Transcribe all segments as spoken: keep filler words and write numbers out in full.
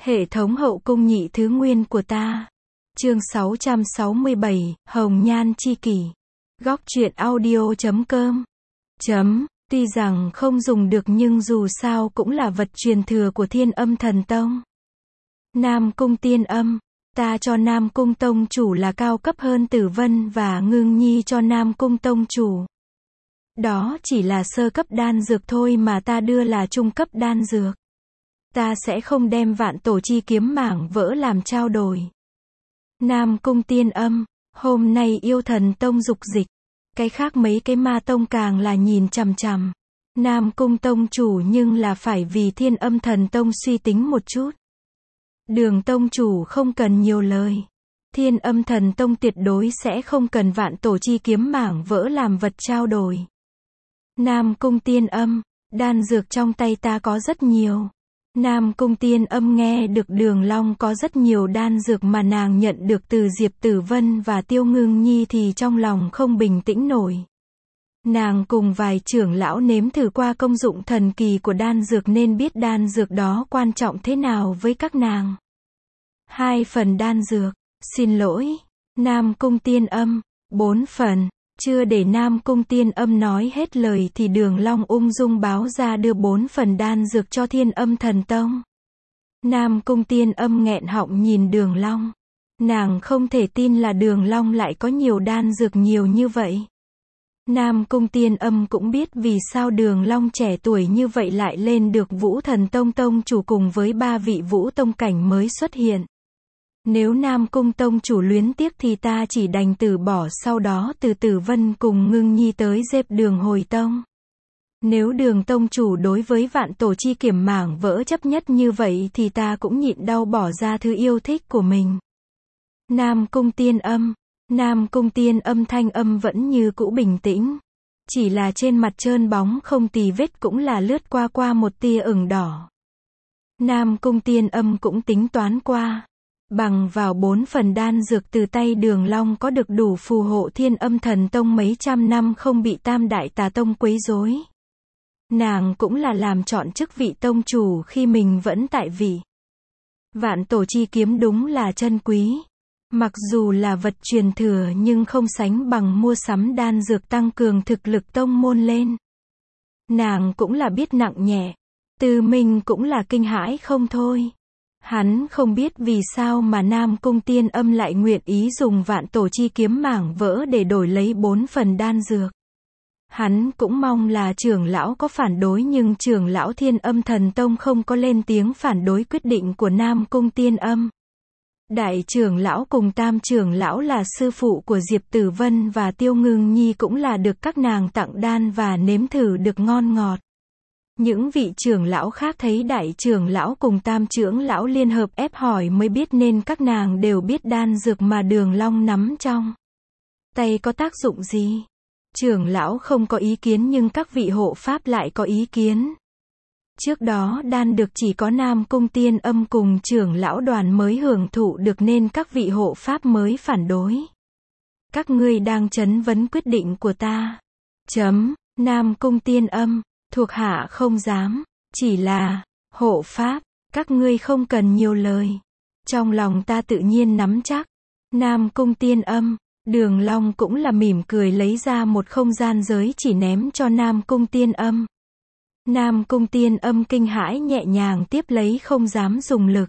Hệ thống hậu cung nhị thứ nguyên của ta. Chương sáu trăm sáu mươi bảy, Hồng Nhan Chi Kỷ. Góc truyện audio chấm com. Chấm, tuy rằng không dùng được nhưng dù sao cũng là vật truyền thừa của Thiên Âm Thần Tông. Nam Cung Tiên Âm, ta cho Nam Cung Tông chủ là cao cấp hơn Tử Vân và Ngưng Nhi cho Nam Cung Tông chủ. Đó chỉ là sơ cấp đan dược thôi mà ta đưa là trung cấp đan dược. Ta sẽ không đem Vạn Tổ Chi Kiếm mảng vỡ làm trao đổi. Nam Cung Tiên Âm, hôm nay Yêu Thần Tông dục dịch, cái khác mấy cái ma tông càng là nhìn chằm chằm. Nam Cung Tông chủ nhưng là phải vì Thiên Âm Thần Tông suy tính một chút. Đường Tông chủ không cần nhiều lời. Thiên Âm Thần Tông tuyệt đối sẽ không cần Vạn Tổ Chi Kiếm mảng vỡ làm vật trao đổi. Nam Cung Tiên Âm, đan dược trong tay ta có rất nhiều. Nam Cung Tiên Âm nghe được Đường Long có rất nhiều đan dược mà nàng nhận được từ Diệp Tử Vân và Tiêu Ngưng Nhi thì trong lòng không bình tĩnh nổi. Nàng cùng vài trưởng lão nếm thử qua công dụng thần kỳ của đan dược nên biết đan dược đó quan trọng thế nào với các nàng. Hai phần đan dược, xin lỗi, Nam Cung Tiên Âm, bốn phần. Chưa để Nam Cung Tiên Âm nói hết lời thì Đường Long ung dung báo ra đưa bốn phần đan dược cho Thiên Âm Thần Tông. Nam Cung Tiên Âm nghẹn họng nhìn Đường Long. Nàng không thể tin là Đường Long lại có nhiều đan dược nhiều như vậy. Nam Cung Tiên Âm cũng biết vì sao Đường Long trẻ tuổi như vậy lại lên được Vũ Thần Tông Tông chủ cùng với ba vị Vũ Tông cảnh mới xuất hiện. Nếu Nam Cung Tông chủ luyến tiếc thì ta chỉ đành từ bỏ, sau đó từ Tử Vân cùng Ngưng Nhi tới dẹp Đường hồi tông. Nếu Đường Tông chủ đối với Vạn Tổ Chi Kiếm mảng vỡ chấp nhất như vậy thì ta cũng nhịn đau bỏ ra thứ yêu thích của mình. Nam Cung Tiên Âm, Nam Cung Tiên Âm thanh âm vẫn như cũ bình tĩnh. Chỉ là trên mặt trơn bóng không tì vết cũng là lướt qua qua một tia ửng đỏ. Nam Cung Tiên Âm cũng tính toán qua. Bằng vào bốn phần đan dược từ tay Đường Long có được đủ phù hộ Thiên Âm Thần Tông mấy trăm năm không bị Tam Đại Tà Tông quấy rối. Nàng cũng là làm chọn chức vị tông chủ khi mình vẫn tại vị. Vạn Tổ Chi Kiếm đúng là chân quý. Mặc dù là vật truyền thừa nhưng không sánh bằng mua sắm đan dược tăng cường thực lực tông môn lên. Nàng cũng là biết nặng nhẹ. Tư Minh cũng là kinh hãi không thôi. Hắn không biết vì sao mà Nam Cung Tiên Âm lại nguyện ý dùng Vạn Tổ Chi Kiếm mảng vỡ để đổi lấy bốn phần đan dược. Hắn cũng mong là trưởng lão có phản đối nhưng trưởng lão Thiên Âm Thần Tông không có lên tiếng phản đối quyết định của Nam Cung Tiên Âm. Đại trưởng lão cùng tam trưởng lão là sư phụ của Diệp Tử Vân và Tiêu Ngưng Nhi cũng là được các nàng tặng đan và nếm thử được ngon ngọt. Những vị trưởng lão khác thấy đại trưởng lão cùng tam trưởng lão liên hợp ép hỏi mới biết nên các nàng đều biết đan dược mà Đường Long nắm trong tay có tác dụng gì. Trưởng lão không có ý kiến nhưng các vị hộ pháp lại có ý kiến. Trước đó đan được chỉ có Nam Cung Tiên Âm cùng trưởng lão đoàn mới hưởng thụ được nên các vị hộ pháp mới phản đối. Các ngươi đang chất vấn quyết định của ta. Chấm, Nam Cung Tiên Âm, thuộc hạ không dám, chỉ là, hộ pháp, các ngươi không cần nhiều lời. Trong lòng ta tự nhiên nắm chắc. Nam Cung Tiên Âm, Đường Long cũng là mỉm cười lấy ra một không gian giới chỉ ném cho Nam Cung Tiên Âm. Nam Cung Tiên Âm kinh hãi nhẹ nhàng tiếp lấy không dám dùng lực.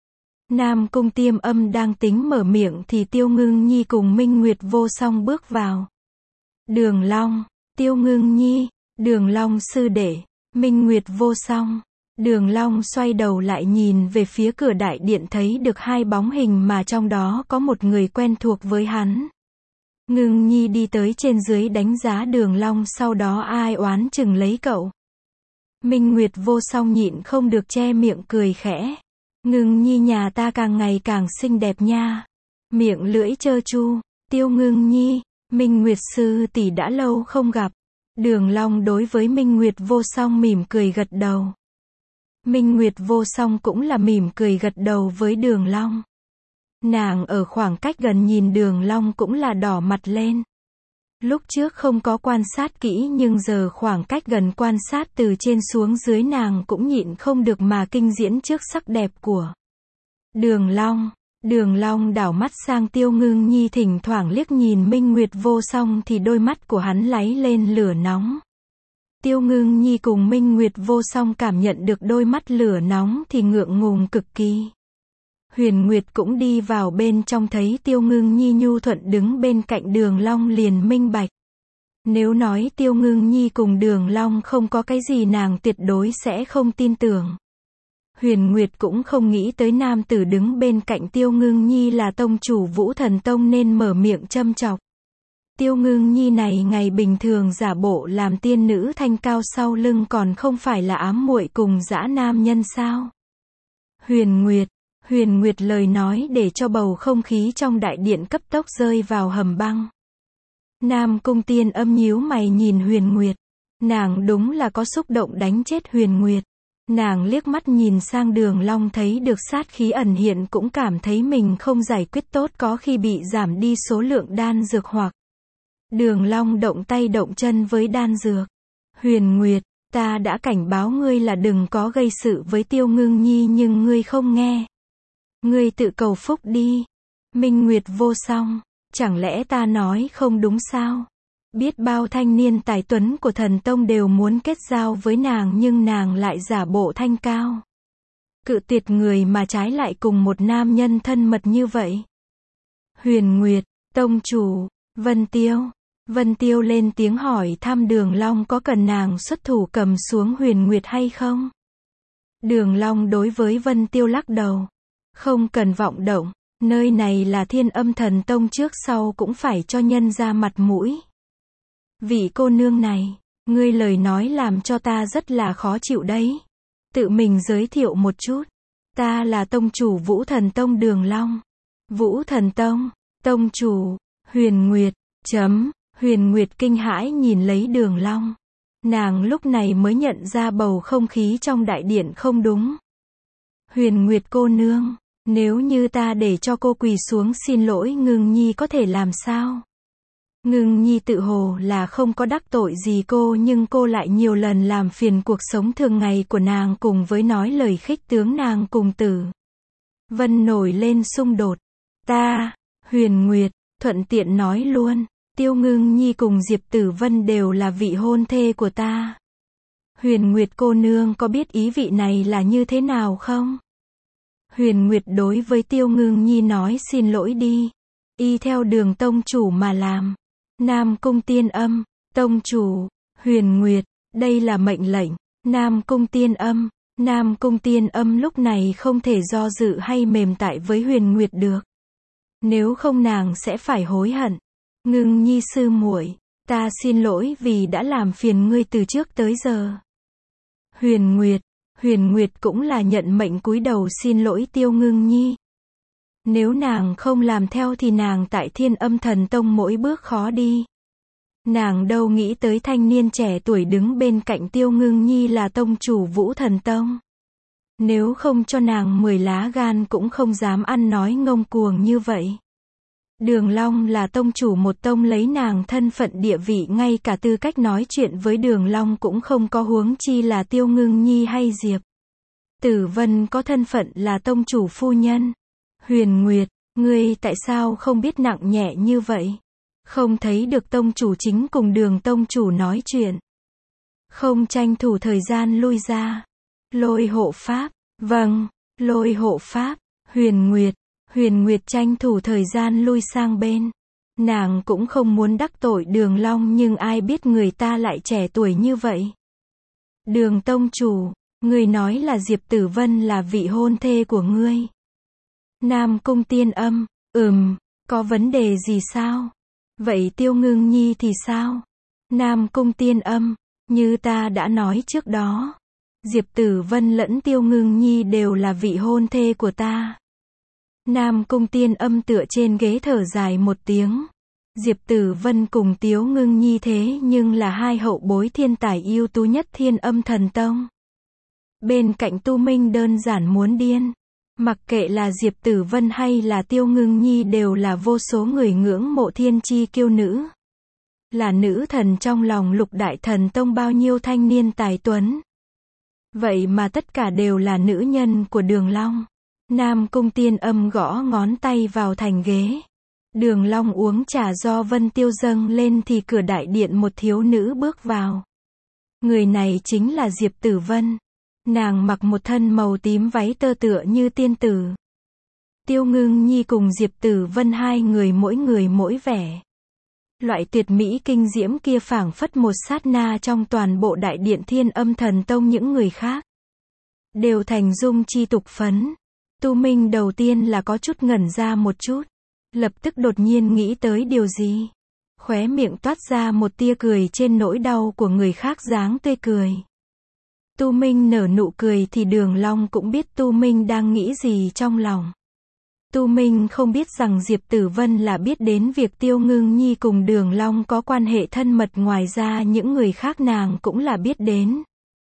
Nam Cung Tiên Âm đang tính mở miệng thì Tiêu Ngưng Nhi cùng Minh Nguyệt Vô Song bước vào. Đường Long, Tiêu Ngưng Nhi, Đường Long sư đệ, Minh Nguyệt Vô Song. Đường Long xoay đầu lại nhìn về phía cửa đại điện thấy được hai bóng hình mà trong đó có một người quen thuộc với hắn. Ngưng Nhi đi tới trên dưới đánh giá Đường Long sau đó ai oán chừng lấy cậu. Minh Nguyệt Vô Song nhịn không được che miệng cười khẽ. Ngưng Nhi nhà ta càng ngày càng xinh đẹp nha. Miệng lưỡi trơ tru, Tiêu Ngưng Nhi, Minh Nguyệt sư tỷ đã lâu không gặp. Đường Long đối với Minh Nguyệt Vô Song mỉm cười gật đầu. Minh Nguyệt Vô Song cũng là mỉm cười gật đầu với Đường Long. Nàng ở khoảng cách gần nhìn Đường Long cũng là đỏ mặt lên. Lúc trước không có quan sát kỹ nhưng giờ khoảng cách gần quan sát từ trên xuống dưới nàng cũng nhịn không được mà kinh diễn trước sắc đẹp của Đường Long, Đường Long đảo mắt sang Tiêu Ngưng Nhi, thỉnh thoảng liếc nhìn Minh Nguyệt Vô Song thì đôi mắt của hắn láy lên lửa nóng. Tiêu Ngưng Nhi cùng Minh Nguyệt Vô Song cảm nhận được đôi mắt lửa nóng thì ngượng ngùng cực kỳ. Huyền Nguyệt cũng đi vào bên trong, thấy Tiêu Ngưng Nhi nhu thuận đứng bên cạnh Đường Long liền minh bạch. Nếu nói Tiêu Ngưng Nhi cùng Đường Long không có cái gì, nàng tuyệt đối sẽ không tin tưởng. Huyền Nguyệt cũng không nghĩ tới nam tử đứng bên cạnh Tiêu Ngưng Nhi là tông chủ Vũ Thần Tông nên mở miệng châm chọc. Tiêu Ngưng Nhi này ngày bình thường giả bộ làm tiên nữ thanh cao, sau lưng còn không phải là ám muội cùng dã nam nhân sao? Huyền Nguyệt, Huyền Nguyệt lời nói để cho bầu không khí trong đại điện cấp tốc rơi vào hầm băng. Nam Cung Tiên Âm nhíu mày nhìn Huyền Nguyệt. Nàng đúng là có xúc động đánh chết Huyền Nguyệt. Nàng liếc mắt nhìn sang Đường Long, thấy được sát khí ẩn hiện cũng cảm thấy mình không giải quyết tốt, có khi bị giảm đi số lượng đan dược hoặc. Đường Long động tay động chân với đan dược. Huyền Nguyệt, ta đã cảnh báo ngươi là đừng có gây sự với Tiêu Ngưng Nhi nhưng ngươi không nghe. Ngươi tự cầu phúc đi. Minh Nguyệt Vô Song, chẳng lẽ ta nói không đúng sao? Biết bao thanh niên tài tuấn của Thần Tông đều muốn kết giao với nàng nhưng nàng lại giả bộ thanh cao. Cự tuyệt người mà trái lại cùng một nam nhân thân mật như vậy. Huyền Nguyệt, tông chủ, Vân Tiêu. Vân Tiêu lên tiếng hỏi thăm Đường Long có cần nàng xuất thủ cầm xuống Huyền Nguyệt hay không? Đường Long đối với Vân Tiêu lắc đầu. Không cần vọng động, nơi này là Thiên Âm Thần Tông, trước sau cũng phải cho nhân ra mặt mũi. Vị cô nương này, ngươi lời nói làm cho ta rất là khó chịu đấy. Tự mình giới thiệu một chút. Ta là tông chủ Vũ Thần Tông Đường Long. Vũ Thần Tông, tông chủ, Huyền Nguyệt, chấm, Huyền Nguyệt kinh hãi nhìn lấy Đường Long. Nàng lúc này mới nhận ra bầu không khí trong đại điện không đúng. Huyền Nguyệt cô nương, nếu như ta để cho cô quỳ xuống xin lỗi Ngưng Nhi có thể làm sao? Ngưng Nhi tự hồ là không có đắc tội gì cô nhưng cô lại nhiều lần làm phiền cuộc sống thường ngày của nàng, cùng với nói lời khích tướng nàng cùng Tử Vân nổi lên xung đột. Ta, Huyền Nguyệt, thuận tiện nói luôn, Tiêu Ngưng Nhi cùng Diệp Tử Vân đều là vị hôn thê của ta. Huyền Nguyệt cô nương có biết ý vị này là như thế nào không? Huyền Nguyệt đối với Tiêu Ngưng Nhi nói xin lỗi đi. Y theo Đường tông chủ mà làm. Nam Cung Tiên Âm, tông chủ, Huyền Nguyệt, đây là mệnh lệnh. Nam Cung Tiên Âm, Nam Cung Tiên Âm lúc này không thể do dự hay mềm tại với Huyền Nguyệt được. Nếu không nàng sẽ phải hối hận. Ngưng Nhi sư muội, ta xin lỗi vì đã làm phiền ngươi từ trước tới giờ. Huyền Nguyệt, Huyền Nguyệt cũng là nhận mệnh cúi đầu xin lỗi Tiêu Ngưng Nhi. Nếu nàng không làm theo thì nàng tại Thiên Âm Thần Tông mỗi bước khó đi. Nàng đâu nghĩ tới thanh niên trẻ tuổi đứng bên cạnh Tiêu Ngưng Nhi là tông chủ Vũ Thần Tông. Nếu không cho nàng mười lá gan cũng không dám ăn nói ngông cuồng như vậy. Đường Long là tông chủ một tông, lấy nàng thân phận địa vị ngay cả tư cách nói chuyện với Đường Long cũng không có, huống chi là Tiêu Ngưng Nhi hay Diệp Tử Vân có thân phận là tông chủ phu nhân. Huyền Nguyệt, ngươi tại sao không biết nặng nhẹ như vậy? Không thấy được tông chủ chính cùng Đường tông chủ nói chuyện. Không tranh thủ thời gian lui ra. Lôi hộ pháp, vâng, lôi hộ pháp. Huyền Nguyệt, Huyền Nguyệt tranh thủ thời gian lui sang bên. Nàng cũng không muốn đắc tội Đường Long nhưng ai biết người ta lại trẻ tuổi như vậy. Đường tông chủ, ngươi nói là Diệp Tử Vân là vị hôn thê của ngươi. Nam Cung Tiên Âm, ừm, có vấn đề gì sao? Vậy Tiêu Ngưng Nhi thì sao? Nam Cung Tiên Âm, như ta đã nói trước đó, Diệp Tử Vân lẫn Tiêu Ngưng Nhi đều là vị hôn thê của ta. Nam Cung Tiên Âm tựa trên ghế thở dài một tiếng. Diệp Tử Vân cùng Tiêu Ngưng Nhi thế nhưng là hai hậu bối thiên tài ưu tú nhất Thiên Âm Thần Tông. Bên cạnh Tu Minh đơn giản muốn điên. Mặc kệ là Diệp Tử Vân hay là Tiêu Ngưng Nhi đều là vô số người ngưỡng mộ thiên chi kiêu nữ. Là nữ thần trong lòng Lục Đại Thần Tông bao nhiêu thanh niên tài tuấn. Vậy mà tất cả đều là nữ nhân của Đường Long. Nam Cung Tiên Âm gõ ngón tay vào thành ghế. Đường Long uống trà do Vân Tiêu dâng lên thì cửa đại điện một thiếu nữ bước vào. Người này chính là Diệp Tử Vân. Nàng mặc một thân màu tím váy tơ tựa như tiên tử. Tiêu Ngưng Nhi cùng Diệp Tử Vân hai người mỗi người mỗi vẻ. Loại tuyệt mỹ kinh diễm kia phảng phất một sát na trong toàn bộ đại điện Thiên Âm Thần Tông, những người khác đều thành dung chi tục phấn. Tu Minh đầu tiên là có chút ngẩn ra một chút, lập tức đột nhiên nghĩ tới điều gì. Khóe miệng toát ra một tia cười trên nỗi đau của người khác dáng tươi cười. Tu Minh nở nụ cười thì Đường Long cũng biết Tu Minh đang nghĩ gì trong lòng. Tu Minh không biết rằng Diệp Tử Vân là biết đến việc Tiêu Ngưng Nhi cùng Đường Long có quan hệ thân mật, ngoài ra những người khác nàng cũng là biết đến.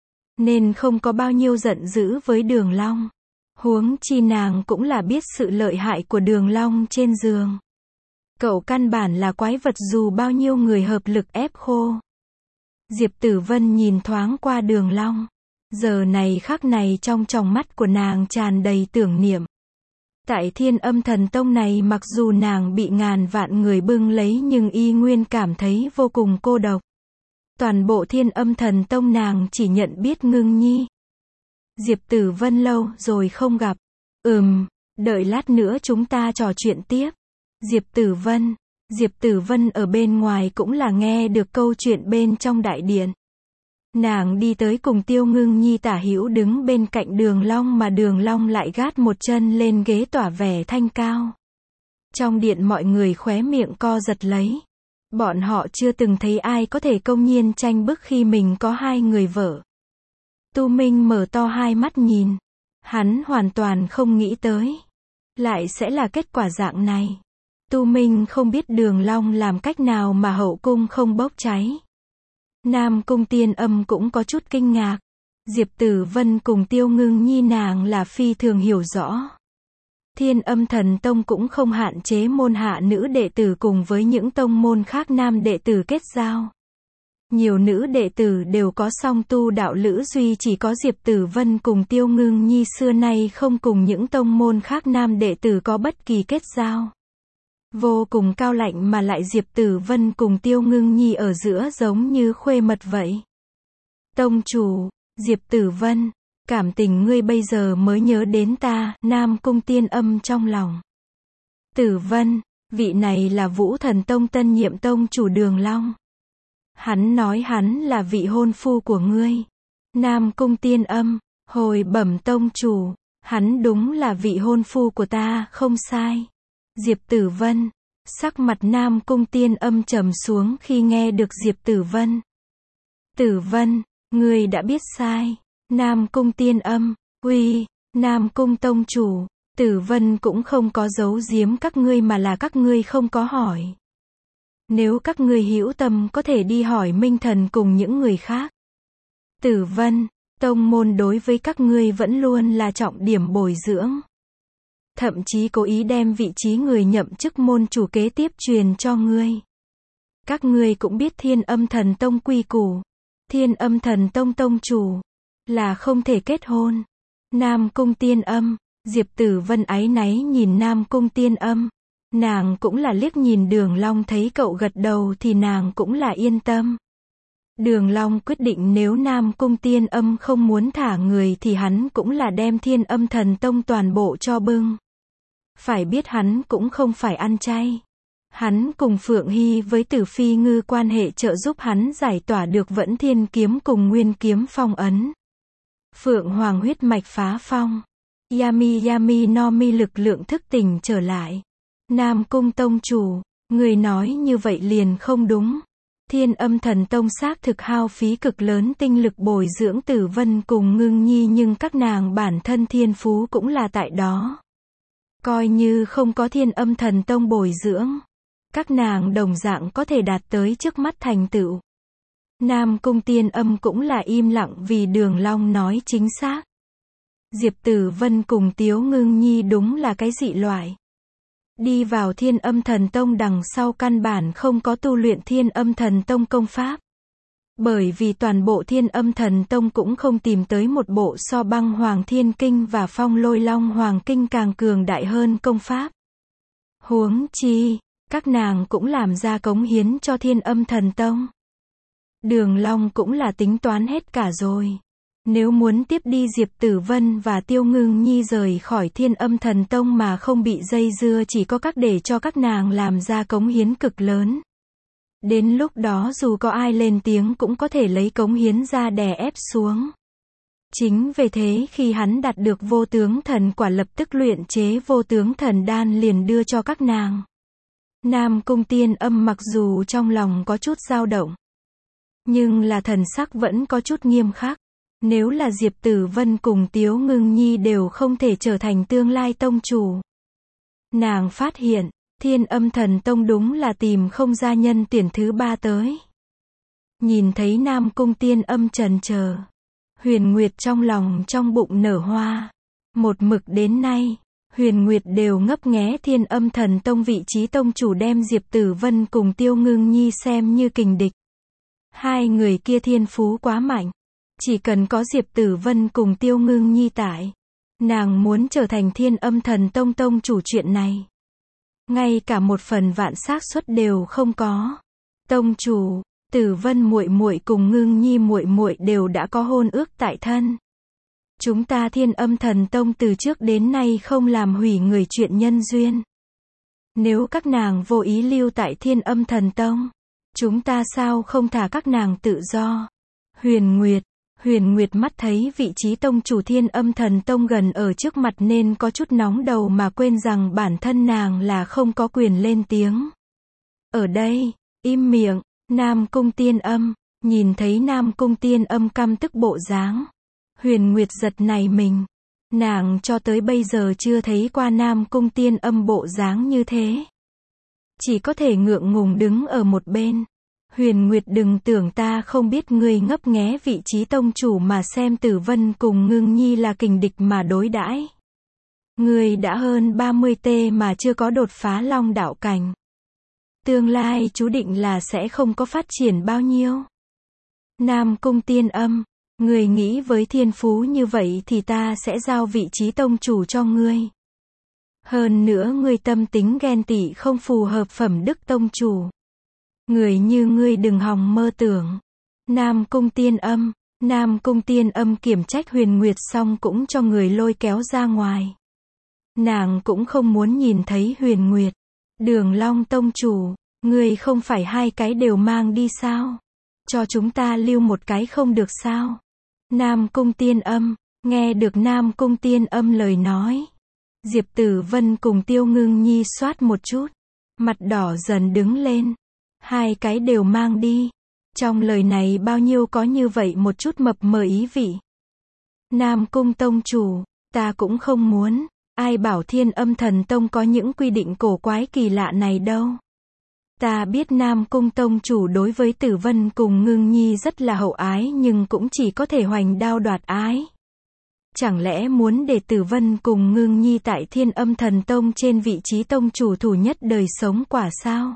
Nên không có bao nhiêu giận dữ với Đường Long. Huống chi nàng cũng là biết sự lợi hại của Đường Long trên giường. Cậu căn bản là quái vật dù bao nhiêu người hợp lực ép khô. Diệp Tử Vân nhìn thoáng qua Đường Long. Giờ này khắc này trong tròng mắt của nàng tràn đầy tưởng niệm. Tại Thiên Âm Thần Tông này mặc dù nàng bị ngàn vạn người bưng lấy nhưng y nguyên cảm thấy vô cùng cô độc. Toàn bộ Thiên Âm Thần Tông nàng chỉ nhận biết Ngưng Nhi. Diệp Tử Vân lâu rồi không gặp. Ừm, đợi lát nữa chúng ta trò chuyện tiếp. Diệp Tử Vân. Diệp Tử Vân ở bên ngoài cũng là nghe được câu chuyện bên trong đại điện. Nàng đi tới cùng Tiêu Ngưng Nhi tả hữu đứng bên cạnh Đường Long mà Đường Long lại gác một chân lên ghế tỏa vẻ thanh cao. Trong điện mọi người khóe miệng co giật lấy. Bọn họ chưa từng thấy ai có thể công nhiên tranh bức khi mình có hai người vợ. Tu Minh mở to hai mắt nhìn. Hắn hoàn toàn không nghĩ tới lại sẽ là kết quả dạng này. Tu Minh không biết Đường Long làm cách nào mà hậu cung không bốc cháy. Nam Cung Tiên Âm cũng có chút kinh ngạc. Diệp Tử Vân cùng Tiêu Ngưng Nhi nàng là phi thường hiểu rõ. Thiên Âm Thần Tông cũng không hạn chế môn hạ nữ đệ tử cùng với những tông môn khác nam đệ tử kết giao. Nhiều nữ đệ tử đều có song tu đạo lữ, duy chỉ có Diệp Tử Vân cùng Tiêu Ngưng Nhi xưa nay không cùng những tông môn khác nam đệ tử có bất kỳ kết giao. Vô cùng cao lạnh mà lại Diệp Tử Vân cùng Tiêu Ngưng Nhi ở giữa giống như khuê mật vậy. Tông chủ, Diệp Tử Vân, cảm tình ngươi bây giờ mới nhớ đến ta, Nam Cung Tiên Âm trong lòng. Tử Vân, vị này là Vũ Thần Tông tân nhiệm tông chủ Đường Long. Hắn nói hắn là vị hôn phu của ngươi. Nam Cung Tiên Âm, hồi bẩm tông chủ, hắn đúng là vị hôn phu của ta, không sai. Diệp Tử Vân, sắc mặt Nam Cung Tiên Âm trầm xuống khi nghe được Diệp Tử Vân. Tử Vân, ngươi đã biết sai. Nam Cung Tiên Âm, uy, Nam Cung tông chủ, Tử Vân cũng không có giấu giếm các ngươi mà là các ngươi không có hỏi. Nếu các ngươi hữu tâm có thể đi hỏi Minh Thần cùng những người khác. Tử Vân, tông môn đối với các ngươi vẫn luôn là trọng điểm bồi dưỡng. Thậm chí cố ý đem vị trí người nhậm chức môn chủ kế tiếp truyền cho ngươi. Các ngươi cũng biết Thiên Âm Thần Tông quy củ. Thiên Âm Thần Tông tông chủ là không thể kết hôn. Nam Cung Tiên Âm, Diệp Tử Vân áy náy nhìn Nam Cung Tiên Âm. Nàng cũng là liếc nhìn Đường Long, thấy cậu gật đầu thì nàng cũng là yên tâm. Đường Long quyết định nếu Nam Cung Tiên Âm không muốn thả người thì hắn cũng là đem Thiên Âm Thần Tông toàn bộ cho bưng. Phải biết hắn cũng không phải ăn chay. Hắn cùng Phượng Hy với Tử Phi Ngư quan hệ trợ giúp hắn giải tỏa được Vẫn Thiên Kiếm cùng Nguyên Kiếm phong ấn. Phượng Hoàng huyết mạch phá phong. Yami Yami no mi lực lượng thức tỉnh trở lại. Nam Cung tông chủ, người nói như vậy liền không đúng. Thiên Âm Thần Tông xác thực hao phí cực lớn tinh lực bồi dưỡng Tử Vân cùng Ngưng Nhi, nhưng các nàng bản thân thiên phú cũng là tại đó. Coi như không có Thiên Âm Thần Tông bồi dưỡng, các nàng đồng dạng có thể đạt tới trước mắt thành tựu. Nam Cung Tiên Âm cũng là im lặng vì Đường Long nói chính xác. Diệp Tử Vân cùng Tiếu Ngưng Nhi đúng là cái dị loại. Đi vào Thiên Âm Thần Tông đằng sau căn bản không có tu luyện Thiên Âm Thần Tông công pháp. Bởi vì toàn bộ Thiên Âm Thần Tông cũng không tìm tới một bộ so Băng Hoàng Thiên Kinh và Phong Lôi Long Hoàng Kinh càng cường đại hơn công pháp. Huống chi, các nàng cũng làm ra cống hiến cho Thiên Âm Thần Tông. Đường Long cũng là tính toán hết cả rồi. Nếu muốn tiếp đi Diệp Tử Vân và Tiêu Ngưng Nhi rời khỏi Thiên Âm Thần Tông mà không bị dây dưa, chỉ có cách để cho các nàng làm ra cống hiến cực lớn. Đến lúc đó dù có ai lên tiếng cũng có thể lấy cống hiến ra đè ép xuống. Chính vì thế khi hắn đạt được vô tướng thần quả, lập tức luyện chế vô tướng thần đan liền đưa cho các nàng. Nam Cung Tiên Âm mặc dù trong lòng có chút dao động, nhưng là thần sắc vẫn có chút nghiêm khắc. Nếu là Diệp Tử Vân cùng Tiếu Ngưng Nhi đều không thể trở thành tương lai tông chủ. Nàng phát hiện, Thiên Âm Thần Tông đúng là tìm không ra nhân tuyển thứ ba tới. Nhìn thấy Nam Cung Tiên Âm chần chờ, Huyền Nguyệt trong lòng trong bụng nở hoa. Một mực đến nay, Huyền Nguyệt đều ngấp nghé Thiên Âm Thần Tông vị trí tông chủ, đem Diệp Tử Vân cùng Tiêu Ngưng Nhi xem như kình địch. Hai người kia thiên phú quá mạnh. Chỉ cần có Diệp Tử Vân cùng Tiêu Ngưng Nhi tại, nàng muốn trở thành Thiên Âm Thần Tông tông chủ chuyện này, ngay cả một phần vạn xác suất đều không có. Tông chủ, Tử Vân muội muội cùng Ngưng Nhi muội muội đều đã có hôn ước tại thân. Chúng ta Thiên Âm Thần Tông từ trước đến nay không làm hủy người chuyện nhân duyên. Nếu các nàng vô ý lưu tại Thiên Âm Thần Tông, chúng ta sao không thả các nàng tự do? Huyền Nguyệt, Huyền Nguyệt mắt thấy vị trí tông chủ Thiên Âm Thần Tông gần ở trước mặt nên có chút nóng đầu, mà quên rằng bản thân nàng là không có quyền lên tiếng. Ở đây, im miệng. Nam Cung Tiên Âm, nhìn thấy Nam Cung Tiên Âm căm tức bộ dáng, Huyền Nguyệt giật nảy mình. Nàng cho tới bây giờ chưa thấy qua Nam Cung Tiên Âm bộ dáng như thế. Chỉ có thể ngượng ngùng đứng ở một bên. Huyền Nguyệt, đừng tưởng ta không biết ngươi ngấp nghé vị trí tông chủ mà xem Tử Vân cùng Ngưng Nhi là kình địch mà đối đãi. Ngươi đã hơn ba mươi tê mà chưa có đột phá Long đạo cảnh. Tương lai chú định là sẽ không có phát triển bao nhiêu. Nam Cung Tiên Âm, ngươi nghĩ với thiên phú như vậy thì ta sẽ giao vị trí tông chủ cho ngươi. Hơn nữa ngươi tâm tính ghen tị không phù hợp phẩm đức tông chủ. Người như ngươi đừng hòng mơ tưởng. Nam Cung Tiên Âm, Nam Cung Tiên Âm kiểm trách Huyền Nguyệt xong cũng cho người lôi kéo ra ngoài. Nàng cũng không muốn nhìn thấy Huyền Nguyệt. Đường Long tông chủ, ngươi không phải hai cái đều mang đi sao? Cho chúng ta lưu một cái không được sao? Nam Cung Tiên Âm, nghe được Nam Cung Tiên Âm lời nói, Diệp Tử Vân cùng Tiêu Ngưng Nhi xoát một chút, mặt đỏ dần đứng lên. Hai cái đều mang đi. Trong lời này bao nhiêu có như vậy một chút mập mờ ý vị. Nam Cung tông chủ, ta cũng không muốn. Ai bảo Thiên Âm Thần Tông có những quy định cổ quái kỳ lạ này đâu. Ta biết Nam Cung tông chủ đối với Tử Vân cùng Ngưng Nhi rất là hậu ái, nhưng cũng chỉ có thể hoành đao đoạt ái. Chẳng lẽ muốn để Tử Vân cùng Ngưng Nhi tại Thiên Âm Thần Tông trên vị trí tông chủ thủ nhất đời sống quả sao?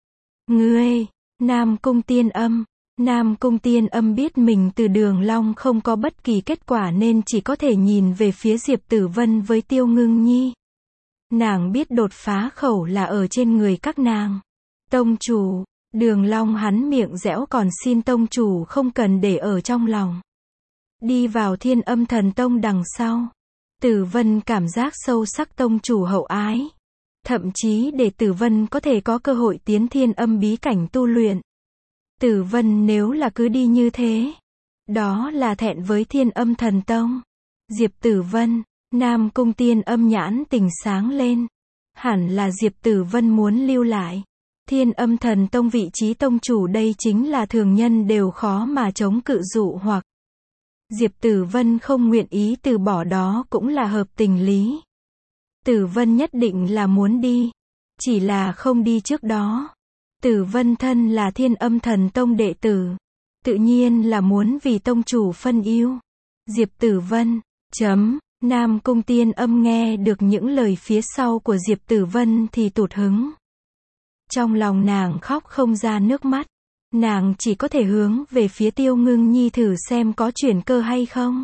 Ngươi, Nam Cung Tiên Âm, Nam Cung Tiên Âm biết mình từ Đường Long không có bất kỳ kết quả nên chỉ có thể nhìn về phía Diệp Tử Vân với Tiêu Ngưng Nhi. Nàng biết đột phá khẩu là ở trên người các nàng. Tông chủ, Đường Long hắn miệng dẻo còn xin tông chủ không cần để ở trong lòng. Đi vào Thiên Âm Thần Tông đằng sau, Tử Vân cảm giác sâu sắc tông chủ hậu ái. Thậm chí để Tử Vân có thể có cơ hội tiến Thiên Âm bí cảnh tu luyện. Tử Vân nếu là cứ đi như thế, đó là thẹn với Thiên Âm Thần Tông. Diệp Tử Vân, Nam Cung Tiên Âm nhãn tình sáng lên. Hẳn là Diệp Tử Vân muốn lưu lại Thiên Âm Thần Tông vị trí tông chủ, đây chính là thường nhân đều khó mà chống cự dụ hoặc. Diệp Tử Vân không nguyện ý từ bỏ đó cũng là hợp tình lý. Tử Vân nhất định là muốn đi, chỉ là không đi trước đó. Tử Vân thân là Thiên Âm Thần Tông đệ tử, tự nhiên là muốn vì tông chủ phân ưu. Diệp Tử Vân, chấm, Nam Cung Tiên Âm nghe được những lời phía sau của Diệp Tử Vân thì tụt hứng. Trong lòng nàng khóc không ra nước mắt. nàng chỉ có thể hướng về phía Tiêu Ngưng Nhi thử xem có chuyển cơ hay không.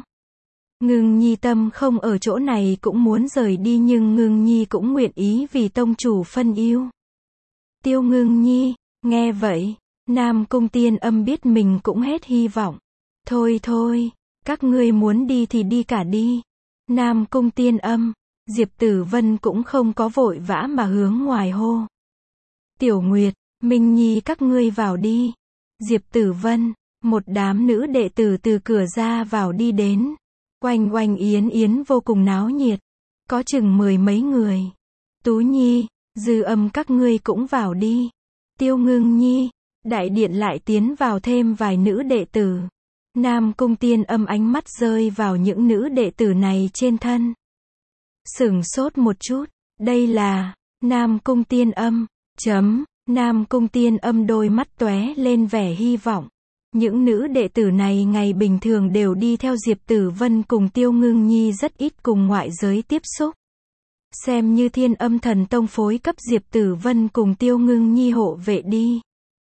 Ngưng Nhi tâm không ở chỗ này cũng muốn rời đi nhưng Ngưng Nhi cũng nguyện ý vì tông chủ phân ưu. Tiêu Ngưng Nhi, nghe vậy, Nam Cung Tiên Âm biết mình cũng hết hy vọng. Thôi thôi, các ngươi muốn đi thì đi cả đi. Nam Cung Tiên Âm, Diệp Tử Vân cũng không có vội vã mà hướng ngoài hô. Tiểu Nguyệt, Minh Nhi các ngươi vào đi. Diệp Tử Vân, một đám nữ đệ tử từ cửa ra vào đi đến. Oanh oanh yến yến vô cùng náo nhiệt. Có chừng mười mấy người. Tú Nhi, Dư Âm các ngươi cũng vào đi. Tiêu Ngưng Nhi, đại điện lại tiến vào thêm vài nữ đệ tử. Nam Cung Tiên Âm ánh mắt rơi vào những nữ đệ tử này trên thân. Sửng sốt một chút, đây là Nam Cung Tiên Âm, chấm, Nam Cung Tiên Âm đôi mắt tóe lên vẻ hy vọng. Những nữ đệ tử này ngày bình thường đều đi theo Diệp Tử Vân cùng Tiêu Ngưng Nhi rất ít cùng ngoại giới tiếp xúc. Xem như Thiên Âm Thần Tông phối cấp Diệp Tử Vân cùng Tiêu Ngưng Nhi hộ vệ đi.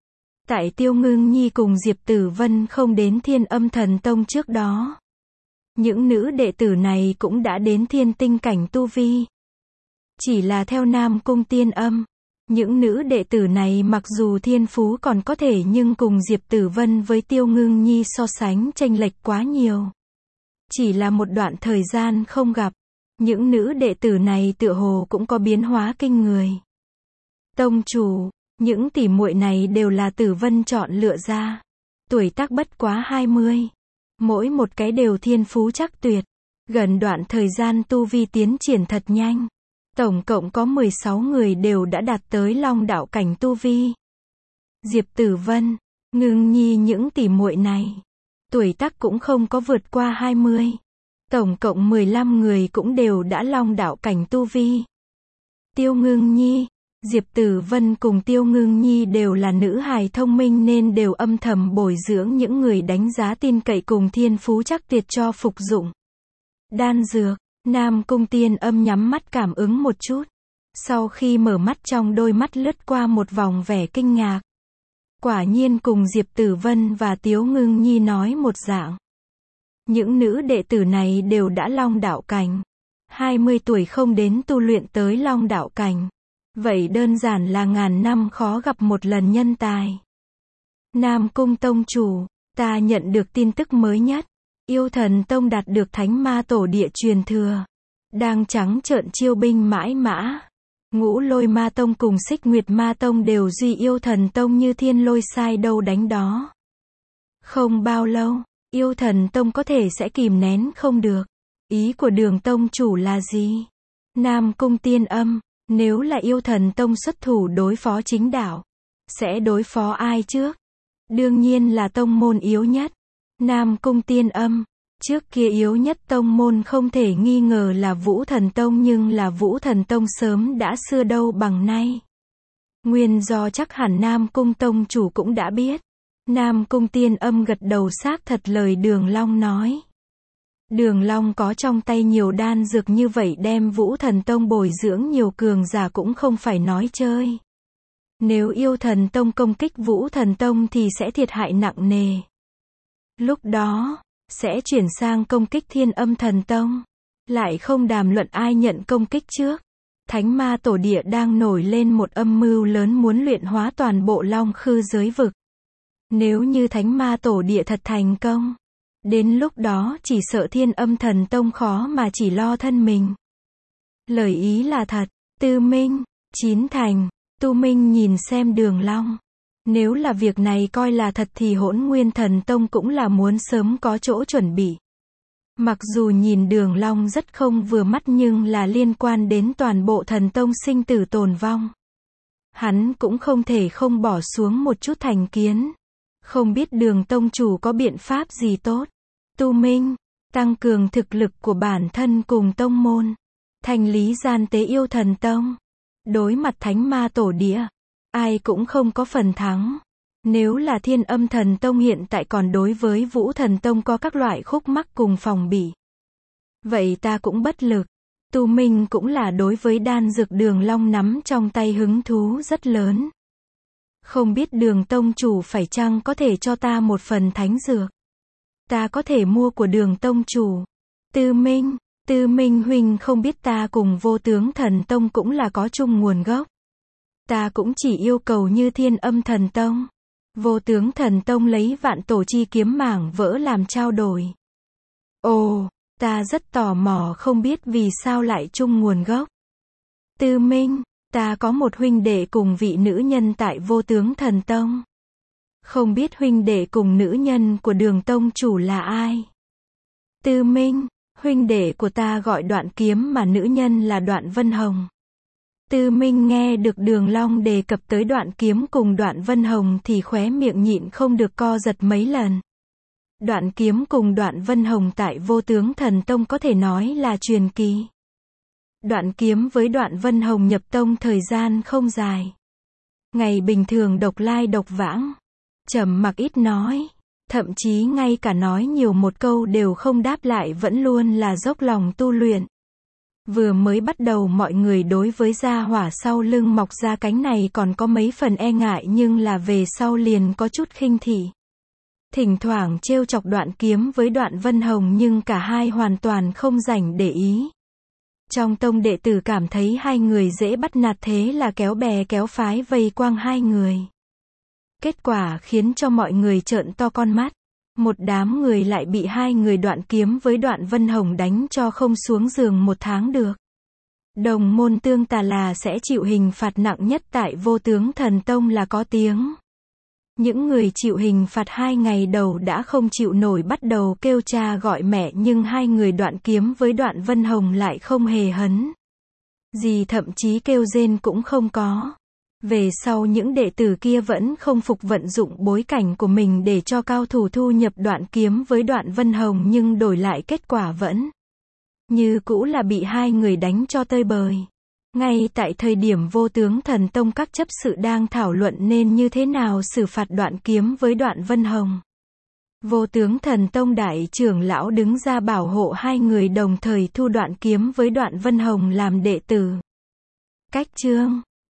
Tại Tiêu Ngưng Nhi cùng Diệp Tử Vân không đến Thiên Âm Thần Tông trước đó. Những nữ đệ tử này cũng đã đến thiên tinh cảnh tu vi. Chỉ là theo Nam Cung Tiên Âm, những nữ đệ tử này mặc dù thiên phú còn có thể nhưng cùng Diệp Tử Vân với Tiêu Ngưng Nhi so sánh chênh lệch quá nhiều. Chỉ là một đoạn thời gian không gặp, những nữ đệ tử này tựa hồ cũng có biến hóa kinh người. Tông chủ, những tỷ muội này đều là Tử Vân chọn lựa ra. Tuổi tác bất quá hai mươi. Mỗi một cái đều thiên phú chắc tuyệt. Gần đoạn thời gian tu vi tiến triển thật nhanh. Tổng cộng có mười sáu người đều đã đạt tới Long đạo cảnh tu vi. Diệp Tử Vân, Ngưng Nhi những tỷ muội này. Tuổi tác cũng không có vượt qua hai mươi. Tổng cộng mười lăm người cũng đều đã Long đạo cảnh tu vi. Tiêu Ngưng Nhi, Diệp Tử Vân cùng Tiêu Ngưng Nhi đều là nữ hài thông minh nên đều âm thầm bồi dưỡng những người đánh giá tin cậy cùng thiên phú chắc tuyệt cho phục dụng. Đan dược, Nam Cung Tiên Âm nhắm mắt cảm ứng một chút. Sau khi mở mắt trong đôi mắt lướt qua một vòng vẻ kinh ngạc. Quả nhiên cùng Diệp Tử Vân và Tiêu Ngưng Nhi nói một dạng. Những nữ đệ tử này đều đã Long đạo cảnh. hai mươi tuổi không đến tu luyện tới Long đạo cảnh. Vậy đơn giản là ngàn năm khó gặp một lần nhân tài. Nam Cung Tông chủ, ta nhận được tin tức mới nhất. Yêu Thần Tông đạt được Thánh Ma Tổ Địa truyền thừa. Đang trắng trợn chiêu binh mãi mã. Ngũ Lôi Ma Tông cùng Xích Nguyệt Ma Tông đều duy Yêu Thần Tông như thiên lôi sai đâu đánh đó. Không bao lâu, Yêu Thần Tông có thể sẽ kìm nén không được. Ý của Đường Tông chủ là gì? Nam Cung Tiên Âm, nếu là Yêu Thần Tông xuất thủ đối phó chính đạo, sẽ đối phó ai trước? Đương nhiên là tông môn yếu nhất. Nam Cung Tiên Âm, trước kia yếu nhất tông môn không thể nghi ngờ là Vũ Thần Tông nhưng là Vũ Thần Tông sớm đã xưa đâu bằng nay. Nguyên do chắc hẳn Nam Cung Tông chủ cũng đã biết. Nam Cung Tiên Âm gật đầu xác thật lời Đường Long nói. Đường Long có trong tay nhiều đan dược như vậy đem Vũ Thần Tông bồi dưỡng nhiều cường giả cũng không phải nói chơi. Nếu Yêu Thần Tông công kích Vũ Thần Tông thì sẽ thiệt hại nặng nề. Lúc đó, sẽ chuyển sang công kích Thiên Âm Thần Tông. Lại không đàm luận ai nhận công kích trước. Thánh Ma Tổ Địa đang nổi lên một âm mưu lớn muốn luyện hóa toàn bộ Long Khư giới vực. Nếu như Thánh Ma Tổ Địa thật thành công, đến lúc đó chỉ sợ Thiên Âm Thần Tông khó mà chỉ lo thân mình. Lời ý là thật, Tư Minh, Chín Thành, Tu Minh nhìn xem Đường Long. Nếu là việc này coi là thật thì Hỗn Nguyên Thần Tông cũng là muốn sớm có chỗ chuẩn bị. Mặc dù nhìn Đường Long rất không vừa mắt nhưng là liên quan đến toàn bộ thần tông sinh tử tồn vong. Hắn cũng không thể không bỏ xuống một chút thành kiến. Không biết Đường tông chủ có biện pháp gì tốt. Tu Minh, tăng cường thực lực của bản thân cùng tông môn. Thành lý gian tế Yêu Thần Tông. Đối mặt Thánh Ma Tổ Địa, ai cũng không có phần thắng. Nếu là Thiên Âm Thần Tông hiện tại còn đối với Vũ Thần Tông có các loại khúc mắc cùng phòng bị. Vậy ta cũng bất lực. Tu Minh cũng là đối với đan dược Đường Long nắm trong tay hứng thú rất lớn. Không biết Đường tông chủ phải chăng có thể cho ta một phần thánh dược. Ta có thể mua của Đường tông chủ. Tư Minh, Tư Minh huynh không biết ta cùng Vô Tướng Thần Tông cũng là có chung nguồn gốc. Ta cũng chỉ yêu cầu như Thiên Âm Thần Tông. Vô Tướng Thần Tông lấy Vạn Tổ chi kiếm mảng vỡ làm trao đổi. Ồ, ta rất tò mò không biết vì sao lại chung nguồn gốc. Tư Minh, ta có một huynh đệ cùng vị nữ nhân tại Vô Tướng Thần Tông. Không biết huynh đệ cùng nữ nhân của Đường tông chủ là ai? Tư Minh, huynh đệ của ta gọi Đoạn Kiếm mà nữ nhân là Đoạn Vân Hồng. Tư Minh nghe được Đường Long đề cập tới Đoạn Kiếm cùng Đoạn Vân Hồng thì khóe miệng nhịn không được co giật mấy lần. Đoạn Kiếm cùng Đoạn Vân Hồng tại Vô Tướng Thần Tông có thể nói là truyền kỳ. Đoạn Kiếm với Đoạn Vân Hồng nhập tông thời gian không dài. Ngày bình thường độc lai độc vãng, trầm mặc ít nói, thậm chí ngay cả nói nhiều một câu đều không đáp lại vẫn luôn là dốc lòng tu luyện. Vừa mới bắt đầu mọi người đối với gia hỏa sau lưng mọc ra cánh này còn có mấy phần e ngại nhưng là về sau liền có chút khinh thị. Thỉnh thoảng trêu chọc Đoạn Kiếm với Đoạn Vân Hồng nhưng cả hai hoàn toàn không rảnh để ý. Trong tông đệ tử cảm thấy hai người dễ bắt nạt thế là kéo bè kéo phái vây quanh hai người. Kết quả khiến cho mọi người trợn to con mắt. Một đám người lại bị hai người Đoạn Kiếm với Đoạn Vân Hồng đánh cho không xuống giường một tháng được. Đồng môn tương tà là sẽ chịu hình phạt nặng nhất tại Vô Tướng Thần Tông là có tiếng. Những người chịu hình phạt hai ngày đầu đã không chịu nổi bắt đầu kêu cha gọi mẹ nhưng hai người Đoạn Kiếm với Đoạn Vân Hồng lại không hề hấn gì, thậm chí kêu rên cũng không có. Về sau những đệ tử kia vẫn không phục vận dụng bối cảnh của mình để cho cao thủ thu nhập Đoạn Kiếm với Đoạn Vân Hồng nhưng đổi lại kết quả vẫn như cũ là bị hai người đánh cho tơi bời. Ngay tại thời điểm Vô Tướng Thần Tông các chấp sự đang thảo luận nên như thế nào xử phạt Đoạn Kiếm với Đoạn Vân Hồng, Vô Tướng Thần Tông đại trưởng lão đứng ra bảo hộ hai người đồng thời thu Đoạn Kiếm với Đoạn Vân Hồng làm đệ tử. Cách chương